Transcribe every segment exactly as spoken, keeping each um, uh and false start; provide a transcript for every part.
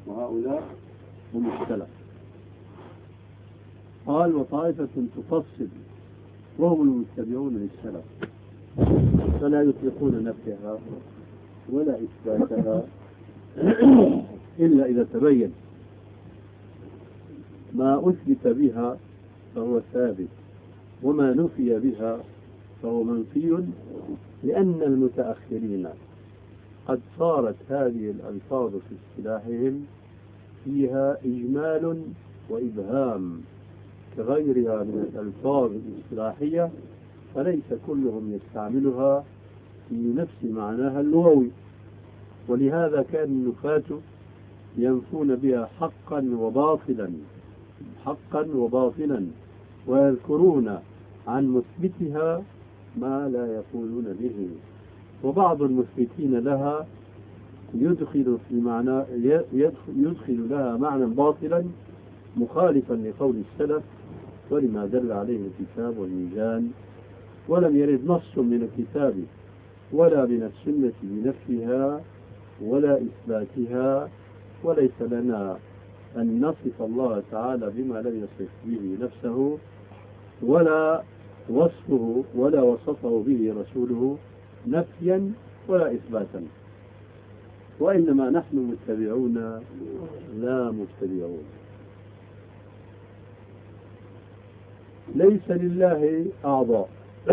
وهؤلاء هم السلف. قال وطائفة تفصل وهم المتبعون للسلف، فلا يطلقون نفيها ولا إثباتها إلا إذا تبين ما أثبت بها فهو ثابت وما نفي بها فهو منفي، لأن المتأخرين قد صارت هذه الألفاظ في اصطلاحهم فيها إجمال وإبهام كغيرها من الألفاظ الاصطلاحية، فليس كلهم يستعملها في نفس معناها اللغوي، ولهذا كان النفاة ينفون بها حقا وباطلا حقا وباطلا ويذكرون عن مثبتها ما لا يقولون به. وبعض المثبتين لها يدخل في معنى يدخل لها معنى باطلا مخالفا لقول السلف ولما دل عليه الكتاب والميزان، ولم يرد نص من الكتاب ولا من السنة بنفيها ولا إثباتها، وليس لنا أن نصف الله تعالى بما لم يصف به نفسه ولا وصفه ولا وصفه به رسوله نفيا ولا إثباتا، وإنما نحن متبعون لا مبتدعون. ليس لله أعضاء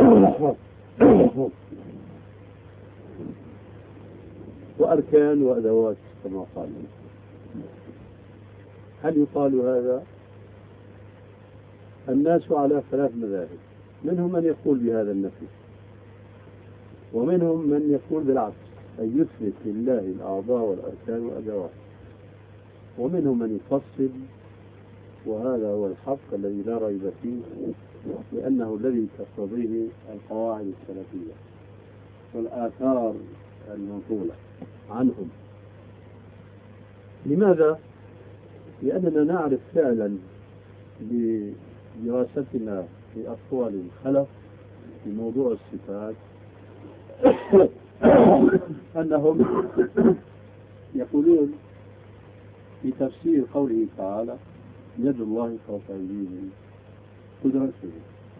وأركان وأدوات كما قال. هل يقال هذا؟ الناس على ثلاث مذاهب، منهم من يقول بهذا النفي، ومنهم من يقول بالعكس أن يثبت لله الأعضاء والأركان والأدوات، ومنهم من يفصل، وهذا هو الحق الذي لا ريب فيه، لأنه الذي تقتضيه القواعد السلفية والآثار المنقولة عنهم. لماذا؟ لأننا نعرف فعلا بدراستنا في أقوال الخلف في موضوع الصفات أنهم يقولون في تفسير قوله تعالى يد الله فوق أيديهم قدرته.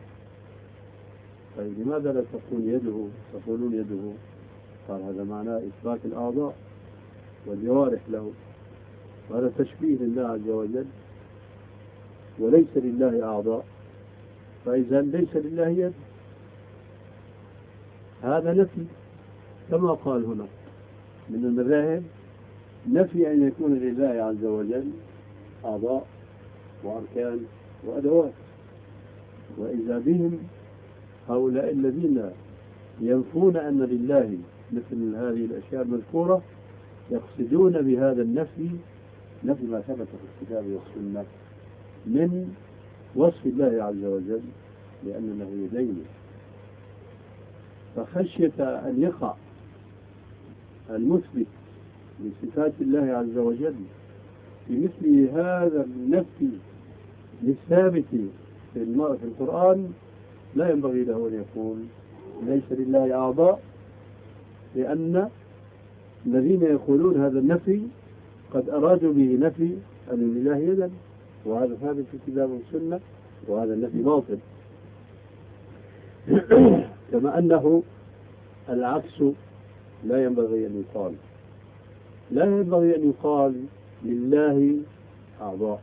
طيب لماذا لا تقول يده تقولون يده؟ قال هذا معناه إثبات الأعضاء والجوارح له، وهذا تشبيه لله عز وجل، وليس لله أعضاء، فإذا ليس لله يد، هذا نفي كما قال هنا من المذاهب، نفي أن يكون لله عز وجل أعضاء وأركان وأدوات. وإذا بهم هؤلاء الذين ينفون أن لله مثل هذه الأشياء المذكورة يقصدون بهذا النفي نفي ما ثبت في الكتاب والسنة من وصف الله عز وجل لأن له يدين، فخشية أن يقع المثبت لصفات الله عز وجل بمثل هذا النفي للثابت في القرآن لا ينبغي له أن يقول ليس لله أعضاء، لأن الذين يقولون هذا النفي قد أرادوا به نفي أن لله يدا، وهذا ثابت في الكتاب والسنة، وهذا النفي باطل. كما أنه العكس لا ينبغي أن يقال، لا ينبغي أن يقال لله أعضاء،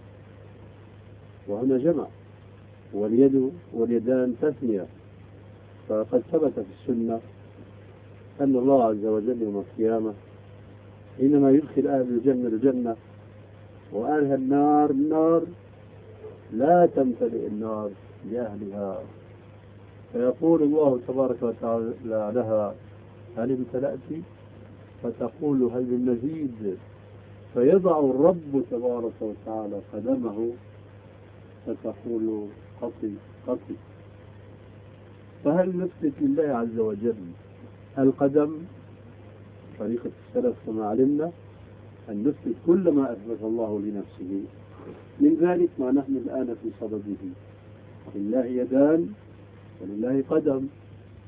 وهنا جمع، واليد واليدان تثنية، فقد ثبت في السنة أن الله عز وجل يوم القيامة حينما يدخل أهل الجنة الجنة وأهل النار النار لا تمتلئ النار لأهلها، فيقول الله تبارك وتعالى لها هل امتلأت؟ فتقول هل من مزيد؟ فيضع الرب تبارك وتعالى قدمه فتقول قطي قطي. فهل نثبت لله عز وجل القدم؟ طريقة السلف كما علمنا أن نثبت كل ما أثبت الله لنفسه، من ذلك ما نحن الآن في صدده، لله يدان ولله قدم.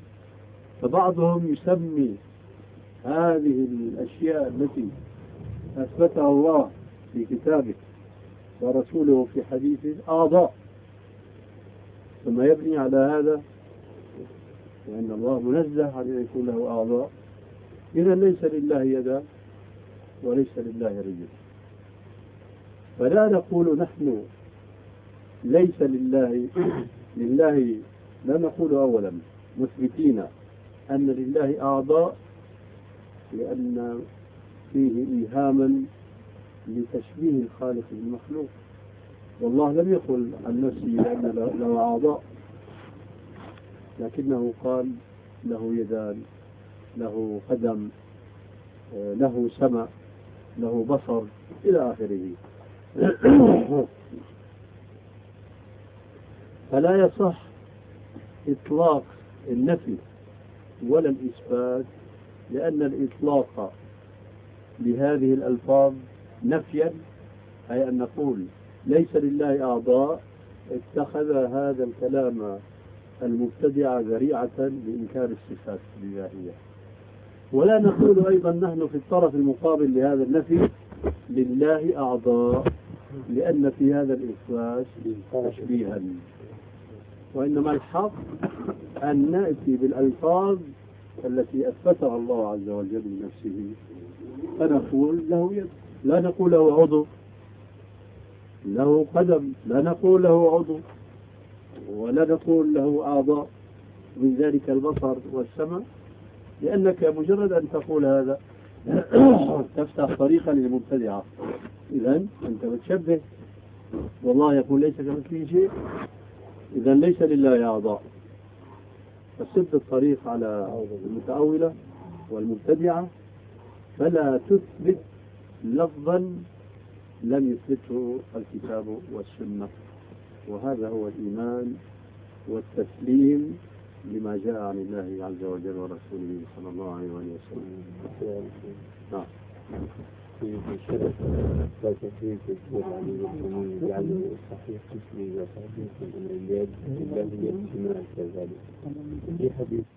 فبعضهم يسمي هذه الأشياء التي أثبتها الله في كتابه ورسوله في حديثه أعضاء، ثم يبني على هذا لأن الله منزه عن أن يكون له أعضاء، إذا ليس لله يدان وليس لله رجل. فلا نقول نحن ليس لله لله لا نقول أولا مثبتين أن لله أعضاء لأن فيه إيهاما لتشبيه الخالق بالمخلوق، والله لم يقل عن نفسه لأن له أعضاء، لكنه قال له يدان، له قدم، له سمع، له بصر إلى آخره. فلا يصح إطلاق النفي ولا الإثبات، لأن الإطلاق لهذه الألفاظ نفيا، أي أن نقول ليس لله أعضاء، اتخذ هذا الكلام المبتدع ذريعة لإنكار الصفات الإلهية. ولا نقول أيضا نحن في الطرف المقابل لهذا النفي لله أعضاء، لأن في هذا الإثبات تشبيها، وإنما الحق أن نأتي بالألفاظ التي أثبتها الله عز وجل لنفسه، فنقول له يد، لا نقول له عضو، له قدم، لا نقول له عضو، ولا نقول له أعضاء، من ذلك البصر والسمع، لأنك مجرد أن تقول هذا تفتح طريقا للمبتدعة. إذن أنت بتشبه، والله يقول ليس كمثله شيء، إذن ليس لله أعضاء، فسد الطريق على المتأولة والمبتدعة، فلا تثبت لفظا لم يثبته الكتاب والسنة. وهذا هو الإيمان والتسليم لما جاء عن الله عز وجل ورسوله صلى الله عليه وسلم. نعم. في شرف فتحريك القرآن والسنة يعني صحيح اسمي وصحيح الأمر اليد الله يد شمال كذلك في حديث